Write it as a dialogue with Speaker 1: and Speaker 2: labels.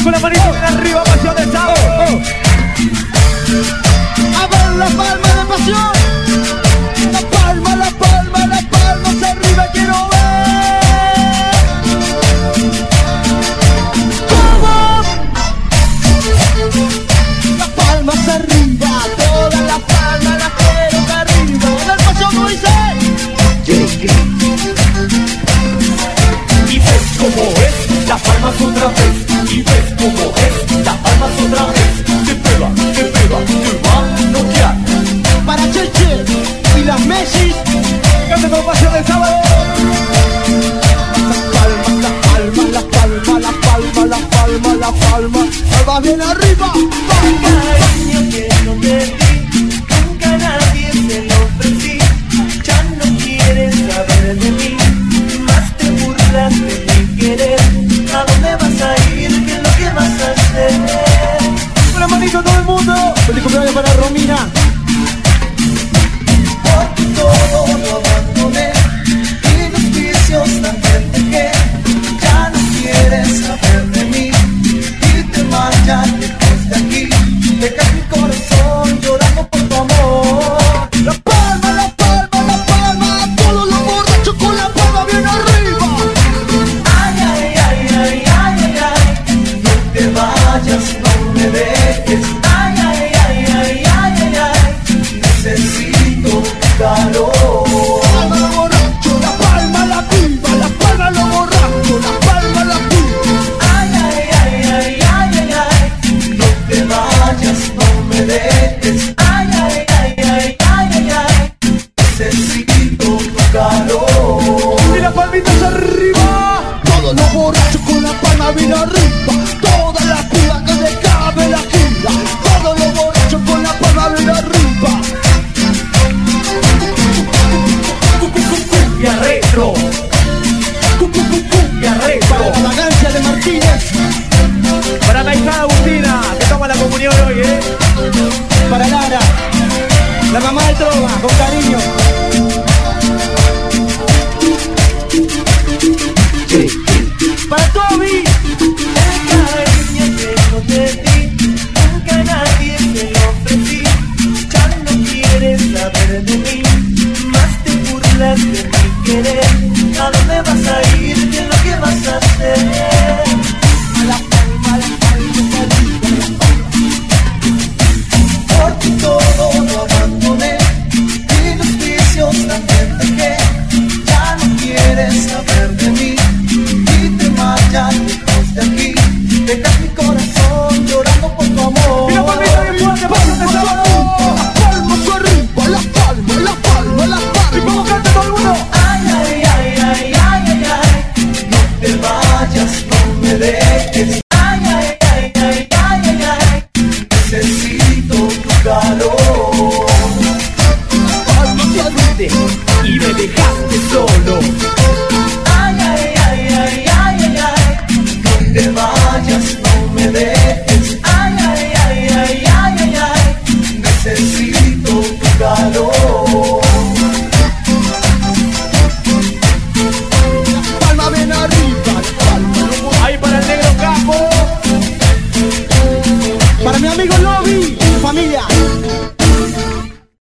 Speaker 1: con la manita bien arriba, pasión de sábado.
Speaker 2: A ver la palma de pasión. La palma, la palma, la palma hacia arriba quiero ver. ¿Cómo? La palma hacia arriba, toda la palma la quiero hacia arriba. Del pasión como dice.
Speaker 1: Y ves cómo es, las palmas otra vez. Y ves cómo es, las palmas otra vez. Te pega, te va a noquear.
Speaker 2: Para Cheche y las Messi.
Speaker 1: Cante con pasión del sábado.
Speaker 2: La palma, la palma, la palma, la palma, la palma. Palma bien arriba.
Speaker 3: Cariño que no te di, nunca a nadie se lo ofrecí. Ya no quieres saber de mí, más te burlas de mi querer. ¿A dónde vas a ir? ¿Qué es lo que vas a hacer?
Speaker 1: Con la manito todo el mundo.
Speaker 2: Feliz cumpleaños para Romina.
Speaker 3: Por todo lo abandoné y los vicios también dejé. Ya no quieres saber de mí y te marchas lejos de aquí. Dejas mi corazón llorando por tu amor.
Speaker 2: La palma, la palma, la palma. Todos los borrachos con la palma bien arriba.
Speaker 3: Ay, ay, ay, ay, ay, ay, ay. No te vayas, no me dejes. Ay, ay, ay, ay, ay, ay, ay. Necesito tu calor.
Speaker 2: Palma lo borracho, la palma la piba. La palma lo borracho, la palma la piba.
Speaker 3: Ay, ay, ay, ay, ay, ay, ay. No te vayas, no me dejes. Ay, ay, ay, ay, ay, ay, ay. Necesito tu calor.
Speaker 1: Y las palmitas arriba.
Speaker 2: Todos los borrachos con la palma bien arriba. Todas las pibas que le cabe la gira. Todos los borrachos con la palma bien arriba.
Speaker 1: Cumbia retro. Cumbia retro.
Speaker 2: Para la vagancia de Martínez.
Speaker 1: Para la hija Agustina, que toma la comunión hoy,
Speaker 2: Para Lara, la mamá de Trova, con cariño. Para Toby.
Speaker 3: El cariño que no te di, nunca a nadie se lo ofrecí. Ya no quieres saber de mí, más te burlas de mi querer. ¿A dónde vas a ir? ¿Qué es lo que vas a hacer?
Speaker 2: A la palma, la palma, la palma.
Speaker 3: Por ti todo lo abandoné y los vicios también dejé. Ya no quieres saber de mí y te marchas lejos de aquí. Dejas mi corazón llorando por tu amor.
Speaker 1: Y la palmita bien fuerte, pasión de sábado.
Speaker 2: La palma hacia arriba, la palma, la palma, la
Speaker 1: Y
Speaker 2: palma.
Speaker 1: como canta todo el mundo.
Speaker 3: Ay, ay, ay, ay, ay, ay, ay. No te vayas, no me dejes. Ay, ay, ay, ay, ay, ay, ay. Necesito tu calor.
Speaker 2: Palma hacia arriba.
Speaker 1: Y me dejaste solo.